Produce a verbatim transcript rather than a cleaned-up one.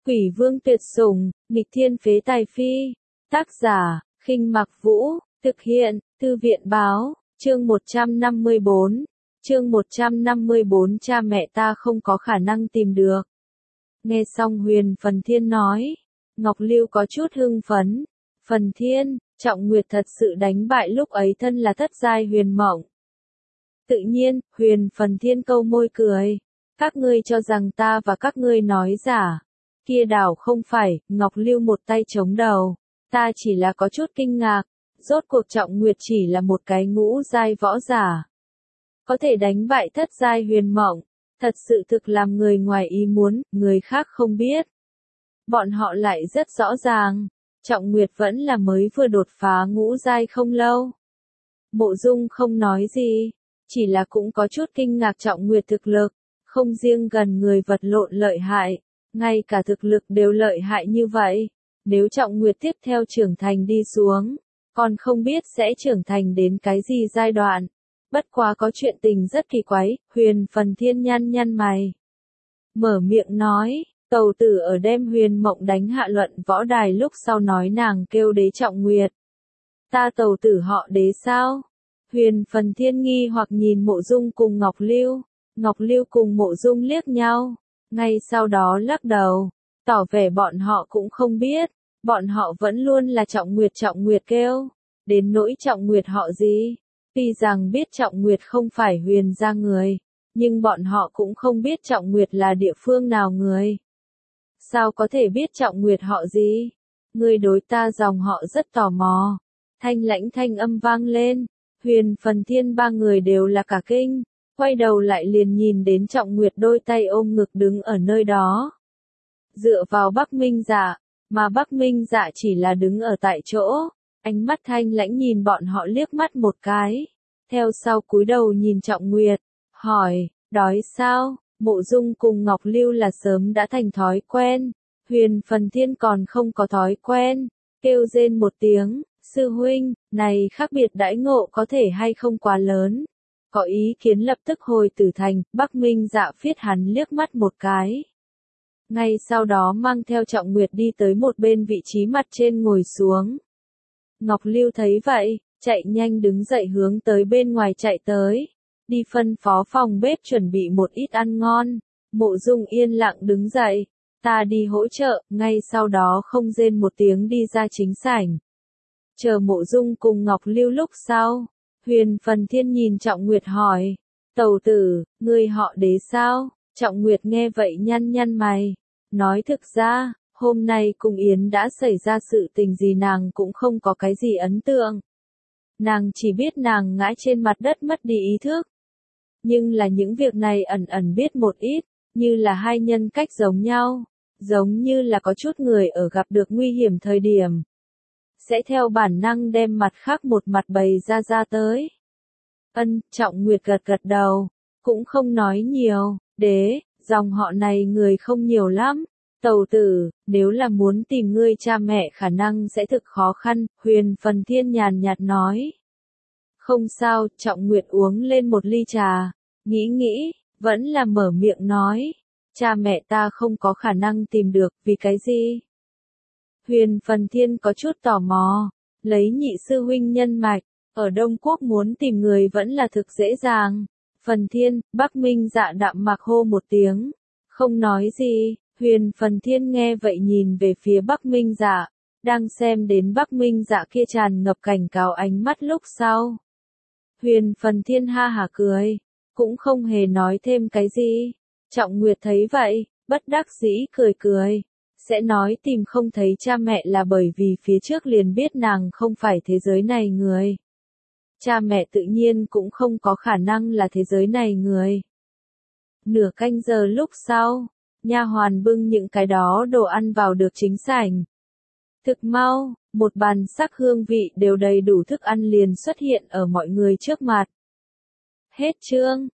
Quỷ vương tuyệt sủng, nghịch thiên phế tài phi. Tác giả, Khinh Mặc Vũ, thực hiện, Thư viện báo, chương một trăm năm mươi bốn. Chương một trăm năm mươi bốn cha mẹ ta không có khả năng tìm được. Nghe xong Huyền Phần Thiên nói, Ngọc Lưu có chút hưng phấn. Phần Thiên, Trọng Nguyệt thật sự đánh bại lúc ấy thân là thất giai huyền mộng. Tự nhiên, Huyền Phần Thiên câu môi cười. Các ngươi cho rằng ta và các ngươi nói giả. Kia đảo không phải, Ngọc Lưu một tay chống đầu. Ta chỉ là có chút kinh ngạc. Rốt cuộc Trọng Nguyệt chỉ là một cái ngũ giai võ giả. Có thể đánh bại thất giai huyền mộng. Thật sự thực làm người ngoài ý muốn, người khác không biết. Bọn họ lại rất rõ ràng. Trọng Nguyệt vẫn là mới vừa đột phá ngũ giai không lâu. Mộ Dung không nói gì. Chỉ là cũng có chút kinh ngạc Trọng Nguyệt thực lực. Không riêng gần người vật lộn lợi hại. Ngay cả thực lực đều lợi hại như vậy. Nếu Trọng Nguyệt tiếp theo trưởng thành đi xuống. Còn không biết sẽ trưởng thành đến cái gì giai đoạn. Bất quá có chuyện tình rất kỳ quái. Huyền Phần Thiên nhăn nhăn mày. Mở miệng nói. Tầu tử ở đem Huyền Mộng đánh hạ luận võ đài lúc sau nói nàng kêu đế Trọng Nguyệt. Ta tầu tử họ đế sao? Huyền Phần Thiên nghi hoặc nhìn Mộ Dung cùng Ngọc Lưu. Ngọc Lưu cùng Mộ Dung liếc nhau. Ngay sau đó lắc đầu. Tỏ vẻ bọn họ cũng không biết. Bọn họ vẫn luôn là Trọng Nguyệt Trọng Nguyệt kêu. Đến nỗi Trọng Nguyệt họ gì? Tuy rằng biết Trọng Nguyệt không phải Huyền gia người. Nhưng bọn họ cũng không biết Trọng Nguyệt là địa phương nào người. Sao có thể biết Trọng Nguyệt họ gì? Người đối ta dòng họ rất tò mò. Thanh lãnh thanh âm vang lên. Huyền Phần Thiên ba người đều là cả kinh. Quay đầu lại liền nhìn đến Trọng Nguyệt đôi tay ôm ngực đứng ở nơi đó. Dựa vào Bắc Minh Dạ, mà Bắc Minh Dạ chỉ là đứng ở tại chỗ. Ánh mắt thanh lãnh nhìn bọn họ liếc mắt một cái. Theo sau cúi đầu nhìn Trọng Nguyệt. Hỏi, đói sao? Mộ Dung cùng Ngọc Lưu là sớm đã thành thói quen. Huyền Phần Thiên còn không có thói quen. Kêu rên một tiếng, sư huynh, này khác biệt đãi ngộ có thể hay không quá lớn. Có ý kiến lập tức hồi tử thành, Bắc Minh Dạ phiết hắn liếc mắt một cái. Ngay sau đó mang theo Trọng Nguyệt đi tới một bên vị trí mặt trên ngồi xuống. Ngọc Lưu thấy vậy, chạy nhanh đứng dậy hướng tới bên ngoài chạy tới. Đi phân phó phòng bếp chuẩn bị một ít ăn ngon. Mộ Dung yên lặng đứng dậy. Ta đi hỗ trợ, ngay sau đó không rên một tiếng đi ra chính sảnh. Chờ Mộ Dung cùng Ngọc Lưu lúc sau. Huyền Phần Thiên nhìn Trọng Nguyệt hỏi. Tầu tử, ngươi họ đế sao? Trọng Nguyệt nghe vậy nhăn nhăn mày. Nói thực ra, hôm nay cùng Yến đã xảy ra sự tình gì nàng cũng không có cái gì ấn tượng. Nàng chỉ biết nàng ngã trên mặt đất mất đi ý thức. Nhưng là những việc này ẩn ẩn biết một ít, như là hai nhân cách giống nhau. Giống như là có chút người ở gặp được nguy hiểm thời điểm. Sẽ theo bản năng đem mặt khác một mặt bày ra ra tới. Ân, Trọng Nguyệt gật gật đầu, cũng không nói nhiều, đế, dòng họ này người không nhiều lắm. Tầu tử, nếu là muốn tìm ngươi cha mẹ khả năng sẽ thực khó khăn, Huyền Phần Thiên nhàn nhạt nói. Không sao, Trọng Nguyệt uống lên một ly trà, nghĩ nghĩ, vẫn là mở miệng nói. Cha mẹ ta không có khả năng tìm được, vì cái gì? Huyền Phần Thiên có chút tò mò, lấy nhị sư huynh nhân mạch, ở Đông Quốc muốn tìm người vẫn là thực dễ dàng. Phần Thiên, Bắc Minh Dạ đạm mạc hô một tiếng, không nói gì. Huyền Phần Thiên nghe vậy nhìn về phía Bắc Minh Dạ, đang xem đến Bắc Minh Dạ kia tràn ngập cảnh cáo ánh mắt lúc sau. Huyền Phần Thiên ha hả cười, cũng không hề nói thêm cái gì. Trọng Nguyệt thấy vậy, bất đắc dĩ cười cười. Sẽ nói tìm không thấy cha mẹ là bởi vì phía trước liền biết nàng không phải thế giới này người. Cha mẹ tự nhiên cũng không có khả năng là thế giới này người. Nửa canh giờ lúc sau, nha hoàn bưng những cái đó đồ ăn vào được chính sảnh. Thực mau, một bàn sắc hương vị đều đầy đủ thức ăn liền xuất hiện ở mọi người trước mặt. Hết chương.